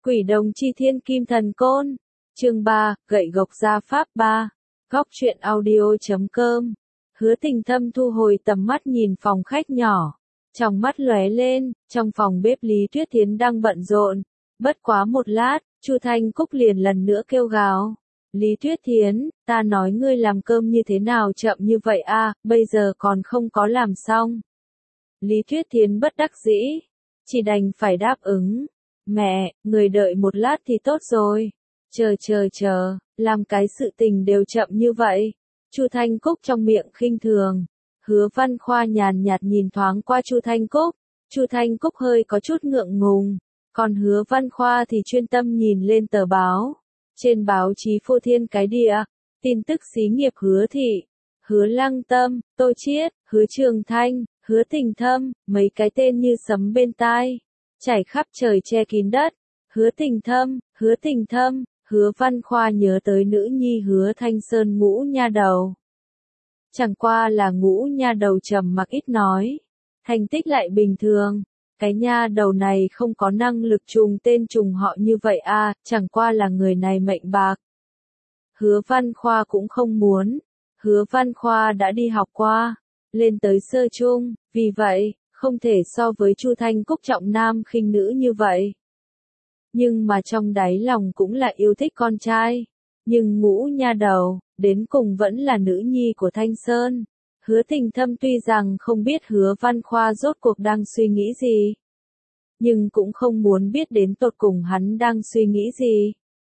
Quỷ đồng chi thiên kim thần côn. Chương 3, gậy gộc gia pháp 3. Góc truyện audio.com. Hứa Tình Thâm thu hồi tầm mắt nhìn phòng khách nhỏ. Trong mắt lóe lên, trong phòng bếp Lý Tuyết Thiến đang bận rộn. Bất quá một lát, Chu Thanh Cúc liền lần nữa kêu gào. Lý Tuyết Thiến, ta nói ngươi làm cơm như thế nào chậm như vậy a, bây giờ còn không có làm xong. Lý Tuyết Thiến bất đắc dĩ, chỉ đành phải đáp ứng. Mẹ, người đợi một lát thì tốt rồi. Chờ, làm cái sự tình đều chậm như vậy. Chu Thanh Cúc trong miệng khinh thường. Hứa Văn Khoa nhàn nhạt nhìn thoáng qua Chu Thanh Cúc. Chu Thanh Cúc hơi có chút ngượng ngùng. Còn Hứa Văn Khoa thì chuyên tâm nhìn lên tờ báo. Trên báo chí phô thiên cái địa, tin tức xí nghiệp Hứa Thị, Hứa Lăng Tâm, Tô Chiết, Hứa Trường Thanh, Hứa Tình Thâm, mấy cái tên như sấm bên tai, chảy khắp trời che kín đất. Hứa Tình Thâm, Hứa Văn Khoa nhớ tới nữ nhi Hứa Thanh Sơn Ngũ nha đầu. Chẳng qua là Ngũ nha đầu trầm mặc ít nói, thành tích lại bình thường. Cái nha đầu này không có năng lực trùng tên trùng họ như vậy a, chẳng qua là người này mệnh bạc. Hứa Văn Khoa cũng không muốn. Hứa Văn Khoa đã đi học qua, lên tới sơ trung, vì vậy, không thể so với Chu Thanh Cúc trọng nam khinh nữ như vậy. Nhưng mà trong đáy lòng cũng là yêu thích con trai. Nhưng Ngũ nha đầu, đến cùng vẫn là nữ nhi của Thanh Sơn. Hứa Tình Thâm tuy rằng không biết Hứa Văn Khoa rốt cuộc đang suy nghĩ gì, nhưng cũng không muốn biết đến tột cùng hắn đang suy nghĩ gì.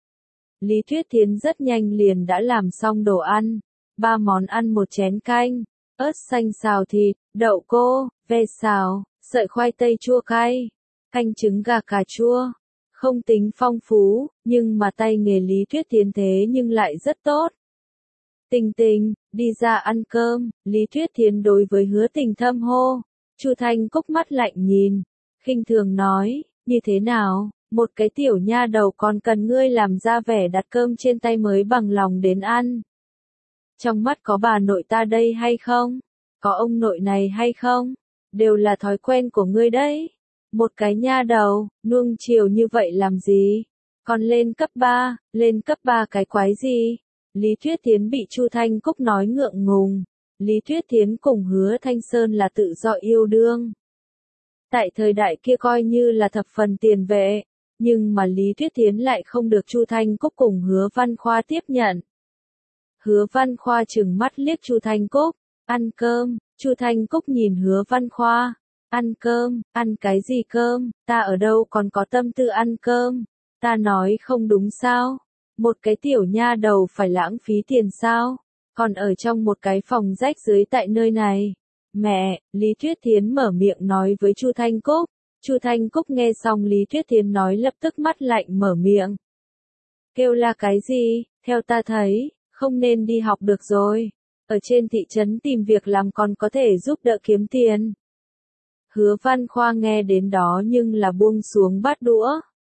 Lý Tuyết Thiến rất nhanh liền đã làm xong đồ ăn. 3 món ăn, 1 chén canh, ớt xanh xào thịt, đậu cô, ve xào, sợi khoai tây chua cay, canh trứng gà cà chua. Không tính phong phú, nhưng mà tay nghề Lý Tuyết Thiến thế nhưng lại rất tốt. Tình Tình, đi ra ăn cơm. Lý Tuyết Thiến đối với Hứa Tình Thâm hô. Chu Thanh Cúc mắt lạnh nhìn, khinh thường nói, như thế nào, một cái tiểu nha đầu còn cần ngươi làm ra vẻ đặt cơm trên tay mới bằng lòng đến ăn. Trong mắt có bà nội ta đây hay không? Có ông nội này hay không? Đều là thói quen của ngươi đấy. Một cái nha đầu, nuông chiều như vậy làm gì? Còn lên cấp 3 cái quái gì? Lý Tuyết Thiến bị Chu Thanh Cúc nói ngượng ngùng. Lý Tuyết Thiến cùng Hứa Thanh Sơn là tự do yêu đương. Tại thời đại kia coi như là thập phần tiền vệ, nhưng mà Lý Tuyết Thiến lại không được Chu Thanh Cúc cùng Hứa Văn Khoa tiếp nhận. Hứa Văn Khoa trừng mắt liếc Chu Thanh Cúc, ăn cơm. Chu Thanh Cúc nhìn Hứa Văn Khoa, ăn cơm, ăn cái gì cơm, ta ở đâu còn có tâm tư ăn cơm, ta nói không đúng sao, một cái tiểu nha đầu phải lãng phí tiền sao, còn ở trong một cái phòng rách dưới tại nơi này. Mẹ, Lý Tuyết Thiến mở miệng nói với Chu Thanh Cúc. Chu Thanh Cúc nghe xong Lý Tuyết Thiến nói lập tức mắt lạnh mở miệng. Kêu là cái gì, theo ta thấy, không nên đi học được rồi. Ở trên thị trấn tìm việc làm còn có thể giúp đỡ kiếm tiền. Hứa Văn Khoa nghe đến đó nhưng là buông xuống bát đũa.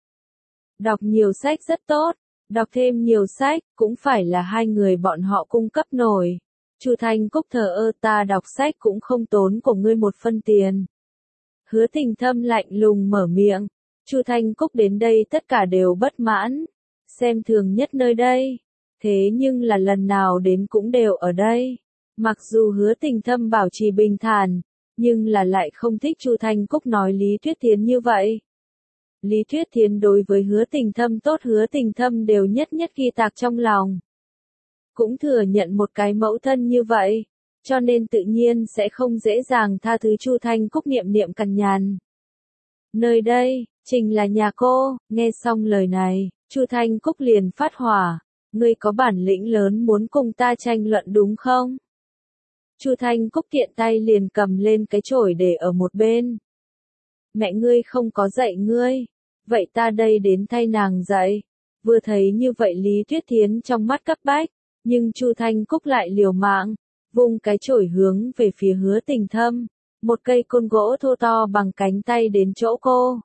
Đọc nhiều sách rất tốt, đọc thêm nhiều sách, cũng phải là hai người bọn họ cung cấp nổi. Chu Thanh Cúc thờ ơ, ta đọc sách cũng không tốn của ngươi một phân tiền. Hứa Tình Thâm lạnh lùng mở miệng. Chu Thanh Cúc đến đây tất cả đều bất mãn, xem thường nhất nơi đây. Thế nhưng là lần nào đến cũng đều ở đây. Mặc dù Hứa Tình Thâm bảo trì bình thản, nhưng là lại không thích Chu Thanh Cúc nói Lý Tuyết Thiến như vậy. Lý Tuyết Thiến đối với Hứa Tình Thâm tốt, Hứa Tình Thâm đều nhất nhất ghi tạc trong lòng. Cũng thừa nhận một cái mẫu thân như vậy, cho nên tự nhiên sẽ không dễ dàng tha thứ Chu Thanh Cúc niệm niệm cằn nhằn. Nơi đây, chính là nhà cô. Nghe xong lời này, Chu Thanh Cúc liền phát hỏa. Ngươi có bản lĩnh lớn muốn cùng ta tranh luận đúng không? Chu Thanh Cúc tiện tay liền cầm lên cái chổi để ở một bên. Mẹ ngươi không có dạy ngươi, vậy ta đây đến thay nàng dạy. Vừa thấy như vậy Lý Tuyết Thiến trong mắt cấp bách, nhưng Chu Thanh Cúc lại liều mạng, vung cái chổi hướng về phía Hứa Tình Thâm, một cây côn gỗ thô to bằng cánh tay đến chỗ cô.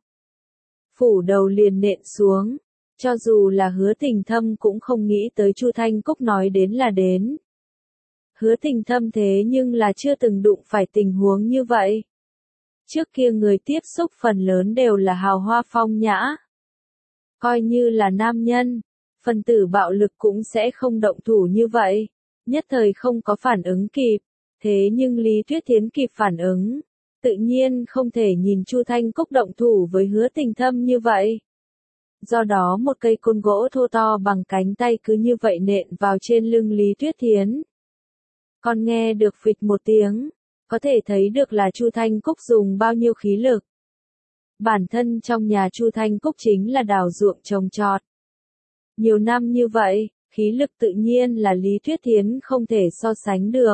Phủ đầu liền nện xuống, cho dù là Hứa Tình Thâm cũng không nghĩ tới Chu Thanh Cúc nói đến là đến. Hứa Tình Thâm thế nhưng là chưa từng đụng phải tình huống như vậy. Trước kia người tiếp xúc phần lớn đều là hào hoa phong nhã. Coi như là nam nhân, phần tử bạo lực cũng sẽ không động thủ như vậy. Nhất thời không có phản ứng kịp. Thế nhưng Lý Tuyết Thiến kịp phản ứng. Tự nhiên không thể nhìn Chu Thanh Cúc động thủ với Hứa Tình Thâm như vậy. Do đó một cây côn gỗ thô to bằng cánh tay cứ như vậy nện vào trên lưng Lý Tuyết Thiến. Còn nghe được phịch một tiếng, có thể thấy được là Chu Thanh Cúc dùng bao nhiêu khí lực. Bản thân trong nhà Chu Thanh Cúc chính là đào ruộng trồng trọt. Nhiều năm như vậy, khí lực tự nhiên là Lý Tuyết Thiến không thể so sánh được.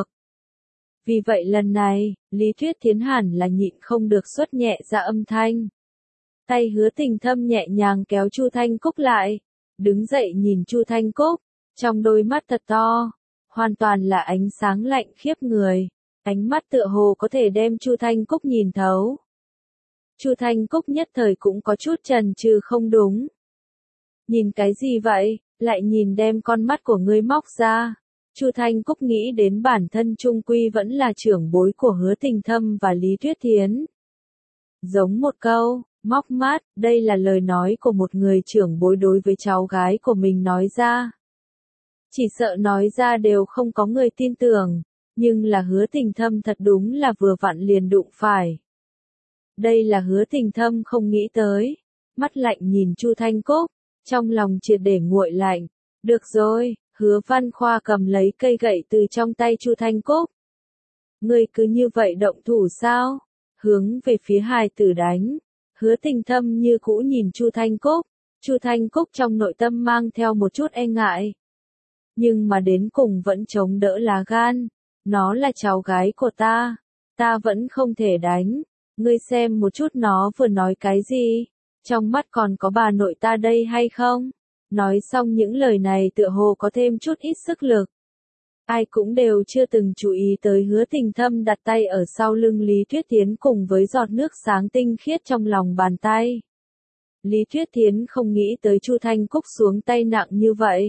Vì vậy lần này, Lý Tuyết Thiến hẳn là nhịn không được xuất nhẹ ra âm thanh. Tay Hứa Tình Thâm nhẹ nhàng kéo Chu Thanh Cúc lại, đứng dậy nhìn Chu Thanh Cúc, trong đôi mắt thật to, hoàn toàn là ánh sáng lạnh khiếp người, ánh mắt tựa hồ có thể đem Chu Thanh Cúc nhìn thấu. Chu Thanh Cúc nhất thời cũng có chút chần chừ không đúng. Nhìn cái gì vậy, lại nhìn đem con mắt của ngươi móc ra. Chu Thanh Cúc nghĩ đến bản thân trung quy vẫn là trưởng bối của Hứa Tình Thâm và Lý Tuyết Thiến. Giống một câu, móc mắt, đây là lời nói của một người trưởng bối đối với cháu gái của mình nói ra. Chỉ sợ nói ra đều không có người tin tưởng, nhưng là Hứa Tình Thâm thật đúng là vừa vặn liền đụng phải. Đây là Hứa Tình Thâm không nghĩ tới, mắt lạnh nhìn Chu Thanh Cúc, trong lòng triệt để nguội lạnh. Được rồi, Hứa Văn Khoa cầm lấy cây gậy từ trong tay Chu Thanh Cúc. Ngươi cứ như vậy động thủ sao? Hướng về phía hài tử đánh. Hứa Tình Thâm như cũ nhìn Chu Thanh Cúc. Chu Thanh Cúc trong nội tâm mang theo một chút e ngại. Nhưng mà đến cùng vẫn chống đỡ lá gan. Nó là cháu gái của ta. Ta vẫn không thể đánh. Ngươi xem một chút nó vừa nói cái gì. Trong mắt còn có bà nội ta đây hay không? Nói xong những lời này tựa hồ có thêm chút ít sức lực. Ai cũng đều chưa từng chú ý tới Hứa Tình Thâm đặt tay ở sau lưng Lý Tuyết Thiến cùng với giọt nước sáng tinh khiết trong lòng bàn tay. Lý Tuyết Thiến không nghĩ tới Chu Thanh Cúc xuống tay nặng như vậy.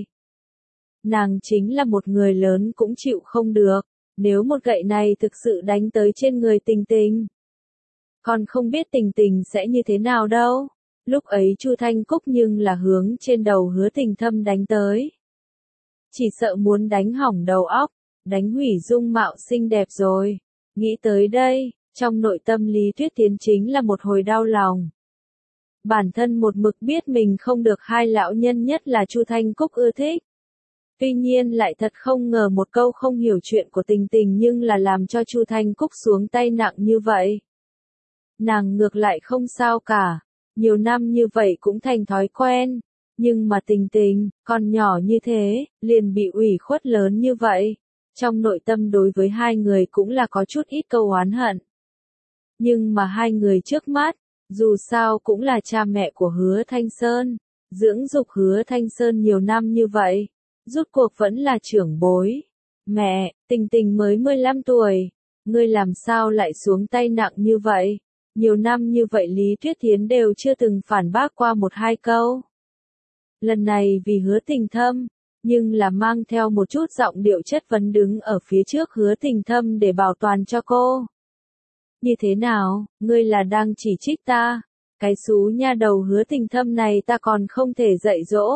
Nàng chính là một người lớn cũng chịu không được, nếu một gậy này thực sự đánh tới trên người Tình Tình. Còn không biết Tình Tình sẽ như thế nào đâu. Lúc ấy Chu Thanh Cúc nhưng là hướng trên đầu Hứa Tình Thâm đánh tới. Chỉ sợ muốn đánh hỏng đầu óc, đánh hủy dung mạo xinh đẹp rồi. Nghĩ tới đây, trong nội tâm Lý Tuyết Thiến chính là một hồi đau lòng. Bản thân một mực biết mình không được hai lão nhân nhất là Chu Thanh Cúc ưa thích. Tuy nhiên lại thật không ngờ một câu không hiểu chuyện của Tình Tình nhưng là làm cho Chu Thanh Cúc xuống tay nặng như vậy. Nàng ngược lại không sao cả. Nhiều năm như vậy cũng thành thói quen, nhưng mà Tình Tình, còn nhỏ như thế, liền bị ủy khuất lớn như vậy. Trong nội tâm đối với hai người cũng là có chút ít câu oán hận. Nhưng mà hai người trước mắt, dù sao cũng là cha mẹ của Hứa Thanh Sơn, dưỡng dục Hứa Thanh Sơn nhiều năm như vậy, rốt cuộc vẫn là trưởng bối. Mẹ, Tình Tình mới 15 tuổi, ngươi làm sao lại xuống tay nặng như vậy? Nhiều năm như vậy Lý Tuyết Thiến đều chưa từng phản bác qua một hai câu. Lần này vì Hứa Tình Thâm, nhưng là mang theo một chút giọng điệu chất vấn đứng ở phía trước Hứa Tình Thâm để bảo toàn cho cô. Như thế nào, ngươi là đang chỉ trích ta? Cái xú nha đầu Hứa Tình Thâm này ta còn không thể dạy dỗ.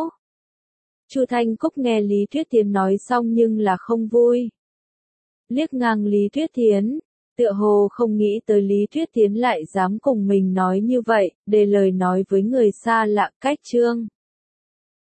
Chu Thanh Cúc nghe Lý Tuyết Thiến nói xong nhưng là không vui. Liếc ngang Lý Tuyết Thiến. Tựa hồ không nghĩ tới Lý Tuyết Thiến lại dám cùng mình nói như vậy, để lời nói với người xa lạ cách chương.